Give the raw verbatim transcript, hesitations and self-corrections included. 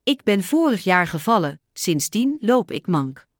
Ik ben vorig jaar gevallen, sindsdien loop ik mank.